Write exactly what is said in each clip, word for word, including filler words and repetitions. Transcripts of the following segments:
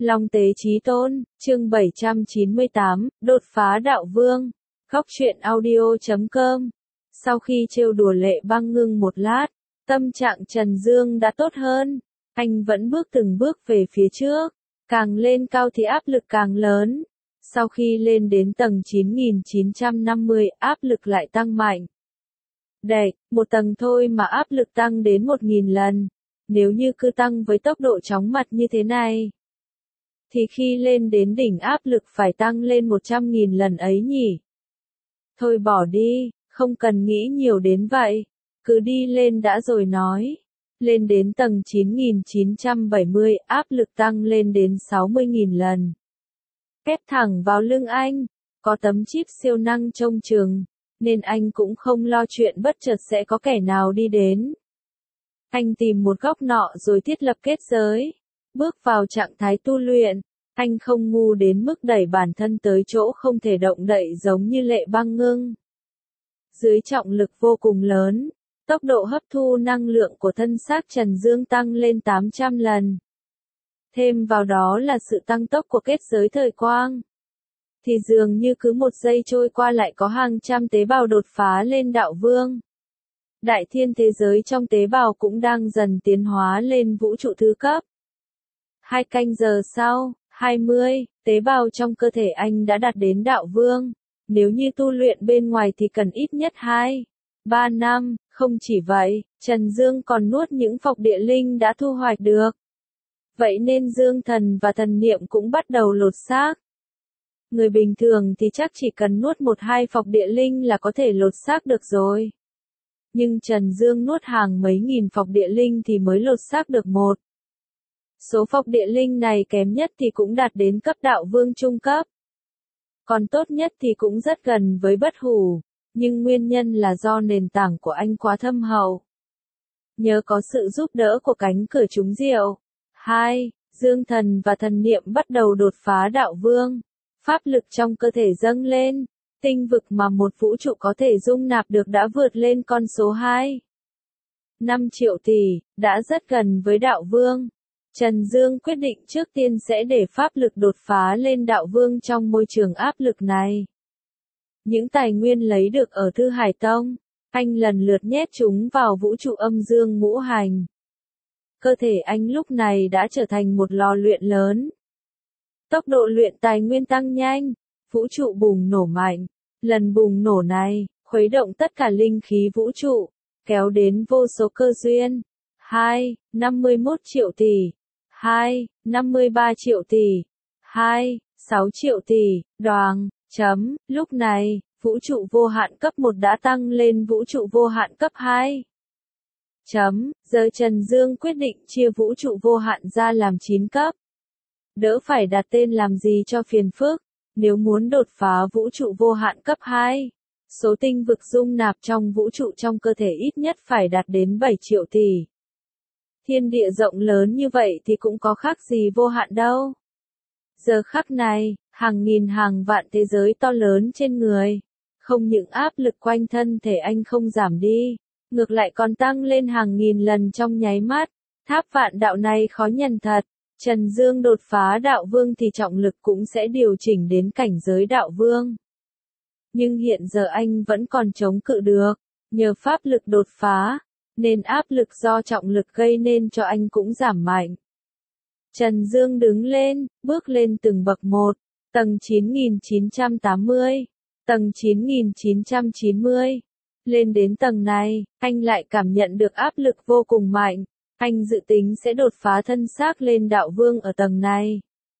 Long Tế Chí Tôn, chương bảy trăm chín mươi tám, đột phá đạo vương. Góc truyện audio chấm com. Sau khi trêu đùa Lệ Băng Ngưng một lát, tâm trạng Trần Dương đã tốt hơn. Anh vẫn bước từng bước về phía trước, càng lên cao thì áp lực càng lớn. Sau khi lên đến tầng chín nghìn chín trăm năm mươi, áp lực lại tăng mạnh. Đẩy, một tầng thôi mà áp lực tăng đến một nghìn lần. Nếu như cứ tăng với tốc độ chóng mặt như thế này, thì khi lên đến đỉnh áp lực phải tăng lên một trăm nghìn lần ấy nhỉ? Thôi bỏ đi, không cần nghĩ nhiều đến vậy. Cứ đi lên đã rồi nói. Lên đến tầng chín nghìn chín trăm bảy mươi, áp lực tăng lên đến sáu mươi nghìn lần. Ép thẳng vào lưng anh, có tấm chip siêu năng trông chừng, nên anh cũng không lo chuyện bất chợt sẽ có kẻ nào đi đến. Anh tìm một góc nọ rồi thiết lập kết giới, bước vào trạng thái tu luyện. Anh không ngu đến mức đẩy bản thân tới chỗ không thể động đậy giống như Lệ Băng Ngưng. Dưới trọng lực vô cùng lớn, tốc độ hấp thu năng lượng của thân xác Trần Dương tăng lên tám trăm lần. Thêm vào đó là sự tăng tốc của kết giới thời quang, thì dường như cứ một giây trôi qua lại có hàng trăm tế bào đột phá lên đạo vương. Đại thiên thế giới trong tế bào cũng đang dần tiến hóa lên vũ trụ thứ cấp. Hai canh giờ sau, hai mươi, tế bào trong cơ thể anh đã đạt đến đạo vương. Nếu như tu luyện bên ngoài thì cần ít nhất hai, ba năm, không chỉ vậy, Trần Dương còn nuốt những phọc địa linh đã thu hoạch được. Vậy nên dương thần và thần niệm cũng bắt đầu lột xác. Người bình thường thì chắc chỉ cần nuốt một hai phọc địa linh là có thể lột xác được rồi. Nhưng Trần Dương nuốt hàng mấy nghìn phọc địa linh thì mới lột xác được một. Số phọc địa linh này kém nhất thì cũng đạt đến cấp đạo vương trung cấp. Còn tốt nhất thì cũng rất gần với bất hủ, nhưng nguyên nhân là do nền tảng của anh quá thâm hậu. Nhờ có sự giúp đỡ của cánh cửa trúng diệu. hai. Dương thần và thần niệm bắt đầu đột phá đạo vương. Pháp lực trong cơ thể dâng lên. Tinh vực mà một vũ trụ có thể dung nạp được đã vượt lên con số hai. năm triệu tỷ, đã rất gần với đạo vương. Trần Dương quyết định trước tiên sẽ để pháp lực đột phá lên đạo vương trong môi trường áp lực này. Những tài nguyên lấy được ở Thư Hải Tông, anh lần lượt nhét chúng vào vũ trụ âm dương ngũ hành. Cơ thể anh lúc này đã trở thành một lò luyện lớn. Tốc độ luyện tài nguyên tăng nhanh, vũ trụ bùng nổ mạnh. Lần bùng nổ này, khuấy động tất cả linh khí vũ trụ, kéo đến vô số cơ duyên. hai. năm mươi mốt triệu tỷ. hai. năm mươi ba triệu tỷ. hai. sáu triệu tỷ. Đoàng, chấm, lúc này, vũ trụ vô hạn cấp một đã tăng lên vũ trụ vô hạn cấp hai. Chấm, giờ Trần Dương quyết định chia vũ trụ vô hạn ra làm chín cấp. Đỡ phải đặt tên làm gì cho phiền phức. Nếu muốn đột phá vũ trụ vô hạn cấp hai, số tinh vực dung nạp trong vũ trụ trong cơ thể ít nhất phải đạt đến bảy triệu tỷ. Thiên địa rộng lớn như vậy thì cũng có khác gì vô hạn đâu. Giờ khắc này, hàng nghìn hàng vạn thế giới to lớn trên người. Không những áp lực quanh thân thể anh không giảm đi, ngược lại còn tăng lên hàng nghìn lần trong nháy mắt. Tháp vạn đạo này khó nhận thật. Trần Dương đột phá đạo vương thì trọng lực cũng sẽ điều chỉnh đến cảnh giới đạo vương. Nhưng hiện giờ anh vẫn còn chống cự được, nhờ pháp lực đột phá, nên áp lực do trọng lực gây nên cho anh cũng giảm mạnh. Trần Dương đứng lên, bước lên từng bậc một, tầng chín nghìn chín trăm tám mươi, tầng chín nghìn chín trăm chín mươi. Lên đến tầng này, anh lại cảm nhận được áp lực vô cùng mạnh. Anh dự tính sẽ đột phá thân xác lên đạo vương ở tầng này.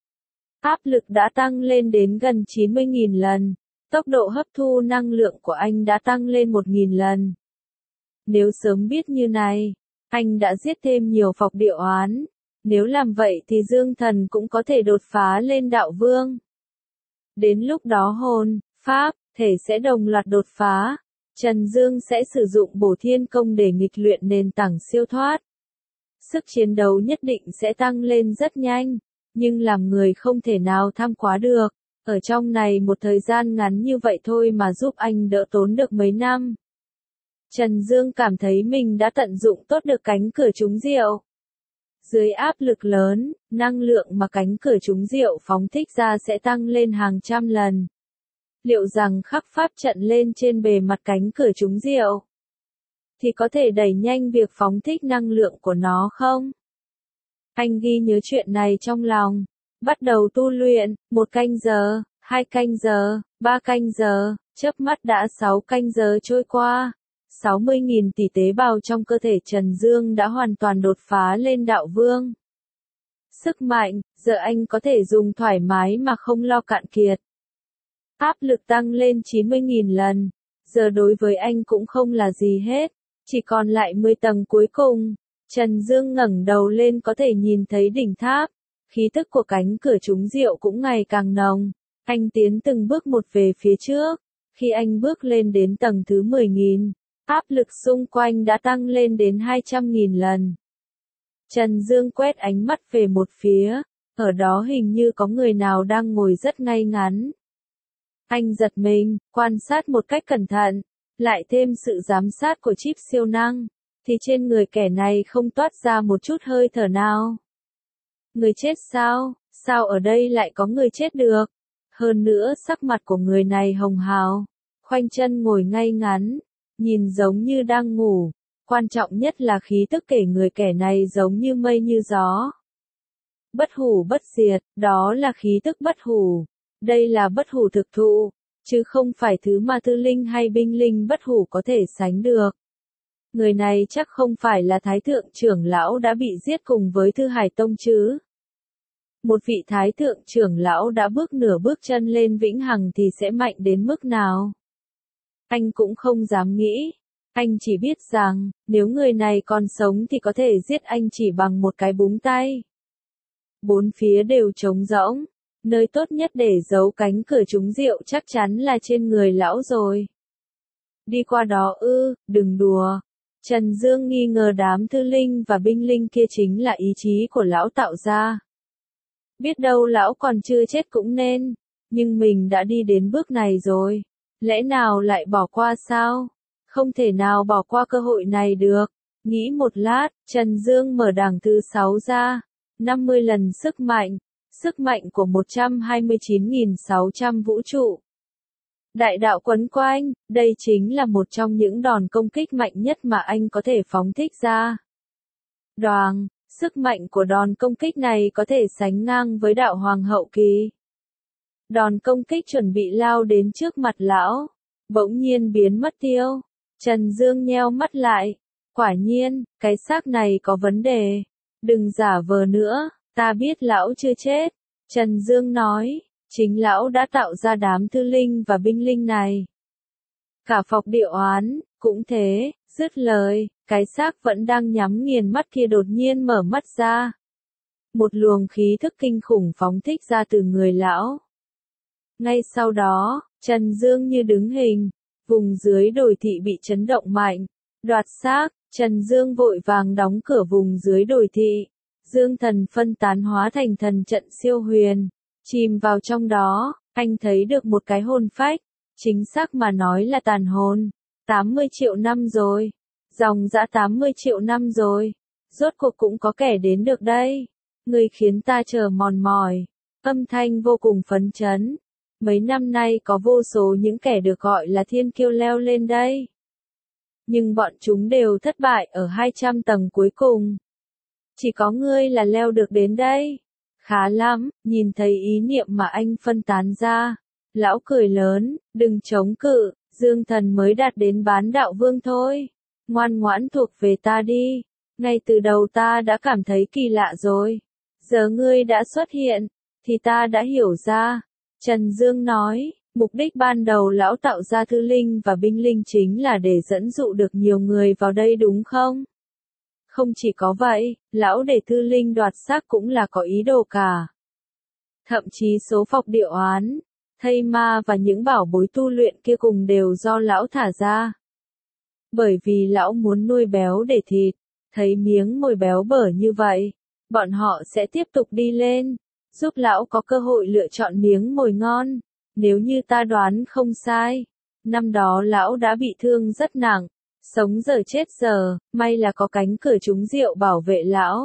Áp lực đã tăng lên đến gần chín mươi nghìn lần. Tốc độ hấp thu năng lượng của anh đã tăng lên một nghìn lần. Nếu sớm biết như này, anh đã giết thêm nhiều phọc địa oán. Nếu làm vậy thì dương thần cũng có thể đột phá lên đạo vương. Đến lúc đó hồn, pháp, thể sẽ đồng loạt đột phá. Trần Dương sẽ sử dụng bổ thiên công để nghịch luyện nền tảng siêu thoát. Sức chiến đấu nhất định sẽ tăng lên rất nhanh, nhưng làm người không thể nào tham quá được. Ở trong này một thời gian ngắn như vậy thôi mà giúp anh đỡ tốn được mấy năm. Trần Dương cảm thấy mình đã tận dụng tốt được cánh cửa trúng diệu. Dưới áp lực lớn, năng lượng mà cánh cửa trúng diệu phóng thích ra sẽ tăng lên hàng trăm lần. Liệu rằng khắc pháp trận lên trên bề mặt cánh cửa trúng diệu thì có thể đẩy nhanh việc phóng thích năng lượng của nó không? Anh ghi nhớ chuyện này trong lòng. Bắt đầu tu luyện, một canh giờ, hai canh giờ, ba canh giờ, chớp mắt đã sáu canh giờ trôi qua. sáu mươi nghìn tỷ tế bào trong cơ thể Trần Dương đã hoàn toàn đột phá lên đạo vương. Sức mạnh, giờ anh có thể dùng thoải mái mà không lo cạn kiệt. Áp lực tăng lên chín mươi nghìn lần, giờ đối với anh cũng không là gì hết, chỉ còn lại mười tầng cuối cùng. Trần Dương ngẩng đầu lên có thể nhìn thấy đỉnh tháp, khí tức của cánh cửa trúng diệu cũng ngày càng nồng. Anh tiến từng bước một về phía trước, khi anh bước lên đến tầng thứ mười nghìn, áp lực xung quanh đã tăng lên đến hai trăm nghìn lần. Trần Dương quét ánh mắt về một phía, ở đó hình như có người nào đang ngồi rất ngay ngắn. Anh giật mình, quan sát một cách cẩn thận, lại thêm sự giám sát của chip siêu năng, thì trên người kẻ này không toát ra một chút hơi thở nào. Người chết sao? Sao ở đây lại có người chết được? Hơn nữa sắc mặt của người này hồng hào, khoanh chân ngồi ngay ngắn, nhìn giống như đang ngủ. Quan trọng nhất là khí tức kể người kẻ này giống như mây như gió. Bất hủ bất diệt, đó là khí tức bất hủ. Đây là bất hủ thực thụ, chứ không phải thứ mà thư linh hay binh linh bất hủ có thể sánh được. Người này chắc không phải là Thái Thượng trưởng lão đã bị giết cùng với Thư Hải Tông chứ. Một vị Thái Thượng trưởng lão đã bước nửa bước chân lên vĩnh hằng thì sẽ mạnh đến mức nào? Anh cũng không dám nghĩ. Anh chỉ biết rằng, nếu người này còn sống thì có thể giết anh chỉ bằng một cái búng tay. Bốn phía đều trống rỗng. Nơi tốt nhất để giấu cánh cửa trúng diệu chắc chắn là trên người lão rồi. Đi qua đó ư, đừng đùa. Trần Dương nghi ngờ đám thư linh và binh linh kia chính là ý chí của lão tạo ra. Biết đâu lão còn chưa chết cũng nên, nhưng mình đã đi đến bước này rồi. Lẽ nào lại bỏ qua sao? Không thể nào bỏ qua cơ hội này được. Nghĩ một lát, Trần Dương mở đảng thứ sáu ra. năm mươi lần sức mạnh. Sức mạnh của một trăm hai mươi chín nghìn sáu trăm vũ trụ. Đại đạo quấn quanh, đây chính là một trong những đòn công kích mạnh nhất mà anh có thể phóng thích ra. Đoàng, sức mạnh của đòn công kích này có thể sánh ngang với đạo hoàng hậu kỳ. Đòn công kích chuẩn bị lao đến trước mặt lão, bỗng nhiên biến mất tiêu. Trần Dương nheo mắt lại. Quả nhiên, cái xác này có vấn đề. Đừng giả vờ nữa. Ta biết lão chưa chết, Trần Dương nói, chính lão đã tạo ra đám thư linh và binh linh này. Cả Phọc Địa Oán, cũng thế, dứt lời, cái xác vẫn đang nhắm nghiền mắt kia đột nhiên mở mắt ra. Một luồng khí thức kinh khủng phóng thích ra từ người lão. Ngay sau đó, Trần Dương như đứng hình, vùng dưới đồi thị bị chấn động mạnh. Đoạt xác, Trần Dương vội vàng đóng cửa vùng dưới đồi thị. Dương thần phân tán hóa thành thần trận siêu huyền, chìm vào trong đó, anh thấy được một cái hồn phách, chính xác mà nói là tàn hồn. tám mươi triệu năm rồi, dòng dã tám mươi triệu năm rồi, rốt cuộc cũng có kẻ đến được đây. Người khiến ta chờ mòn mỏi, âm thanh vô cùng phấn chấn. Mấy năm nay có vô số những kẻ được gọi là thiên kiêu leo lên đây. Nhưng bọn chúng đều thất bại ở hai trăm tầng cuối cùng. Chỉ có ngươi là leo được đến đây. Khá lắm, nhìn thấy ý niệm mà anh phân tán ra. Lão cười lớn, đừng chống cự, Dương thần mới đạt đến bán đạo vương thôi. Ngoan ngoãn thuộc về ta đi. Ngay từ đầu ta đã cảm thấy kỳ lạ rồi. Giờ ngươi đã xuất hiện, thì ta đã hiểu ra. Trần Dương nói, mục đích ban đầu lão tạo ra thư linh và binh linh chính là để dẫn dụ được nhiều người vào đây đúng không? Không chỉ có vậy, lão để thư linh đoạt xác cũng là có ý đồ cả. Thậm chí số Phọc Địa Oán, thây ma và những bảo bối tu luyện kia cùng đều do lão thả ra. Bởi vì lão muốn nuôi béo để thịt, thấy miếng mồi béo bở như vậy, bọn họ sẽ tiếp tục đi lên, giúp lão có cơ hội lựa chọn miếng mồi ngon. Nếu như ta đoán không sai, năm đó lão đã bị thương rất nặng. Sống giờ chết giờ, may là có cánh cửa trúng diệu bảo vệ lão.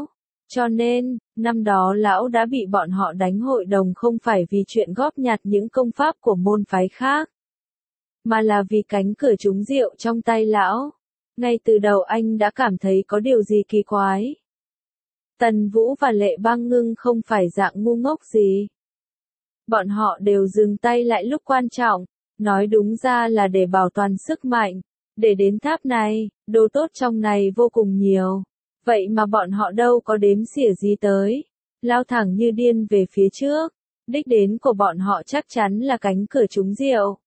Cho nên, năm đó lão đã bị bọn họ đánh hội đồng không phải vì chuyện góp nhặt những công pháp của môn phái khác, mà là vì cánh cửa trúng rượu trong tay lão. Ngay từ đầu anh đã cảm thấy có điều gì kỳ quái. Tần Vũ và Lệ Băng Ngưng không phải dạng ngu ngốc gì. Bọn họ đều dừng tay lại lúc quan trọng, nói đúng ra là để bảo toàn sức mạnh. Để đến tháp này, đồ tốt trong này vô cùng nhiều. Vậy mà bọn họ đâu có đếm xỉa gì tới. Lao thẳng như điên về phía trước. Đích đến của bọn họ chắc chắn là cánh cửa trúng rượu.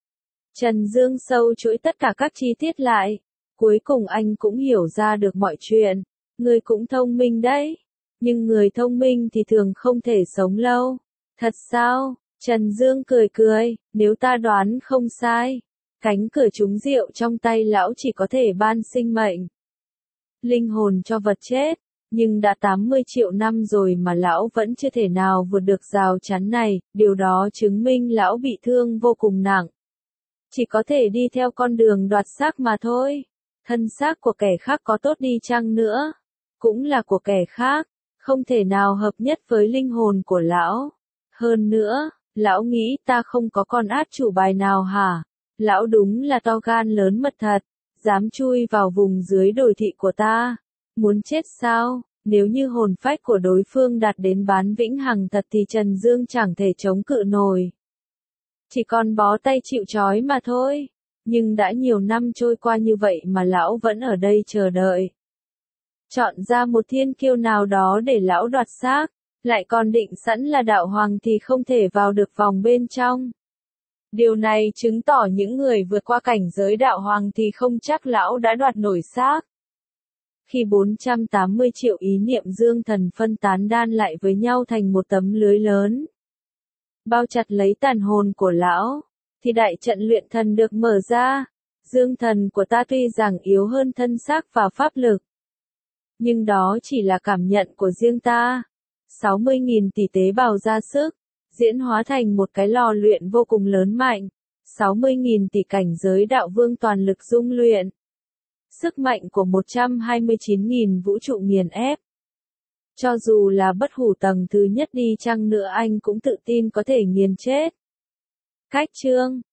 Trần Dương sâu chuỗi tất cả các chi tiết lại. Cuối cùng anh cũng hiểu ra được mọi chuyện. Người cũng thông minh đấy. Nhưng người thông minh thì thường không thể sống lâu. Thật sao? Trần Dương cười cười, nếu ta đoán không sai. Cánh cửa trúng rượu trong tay lão chỉ có thể ban sinh mệnh, linh hồn cho vật chết. Nhưng đã tám mươi triệu năm rồi mà lão vẫn chưa thể nào vượt được rào chắn này. Điều đó chứng minh lão bị thương vô cùng nặng. Chỉ có thể đi theo con đường đoạt xác mà thôi. Thân xác của kẻ khác có tốt đi chăng nữa, cũng là của kẻ khác, không thể nào hợp nhất với linh hồn của lão. Hơn nữa, lão nghĩ ta không có con át chủ bài nào hả? Lão đúng là to gan lớn mật thật, dám chui vào vùng dưới đồi thị của ta. Muốn chết sao? Nếu như hồn phách của đối phương đạt đến bán vĩnh hằng thật thì Trần Dương chẳng thể chống cự nổi. Chỉ còn bó tay chịu trói mà thôi. Nhưng đã nhiều năm trôi qua như vậy mà lão vẫn ở đây chờ đợi. Chọn ra một thiên kiêu nào đó để lão đoạt xác, lại còn định sẵn là đạo hoàng thì không thể vào được vòng bên trong. Điều này chứng tỏ những người vượt qua cảnh giới đạo hoàng thì không chắc lão đã đoạt nổi xác. Khi bốn trăm tám mươi triệu ý niệm dương thần phân tán đan lại với nhau thành một tấm lưới lớn, bao chặt lấy tàn hồn của lão, thì đại trận luyện thần được mở ra. Dương thần của ta tuy rằng yếu hơn thân xác và pháp lực, nhưng đó chỉ là cảm nhận của riêng ta. sáu mươi nghìn tỷ tế bào ra sức, diễn hóa thành một cái lò luyện vô cùng lớn mạnh. sáu mươi nghìn tỷ cảnh giới đạo vương toàn lực dung luyện. Sức mạnh của một trăm hai mươi chín nghìn vũ trụ nghiền ép. Cho dù là bất hủ tầng thứ nhất đi chăng nữa anh cũng tự tin có thể nghiền chết. Cách chương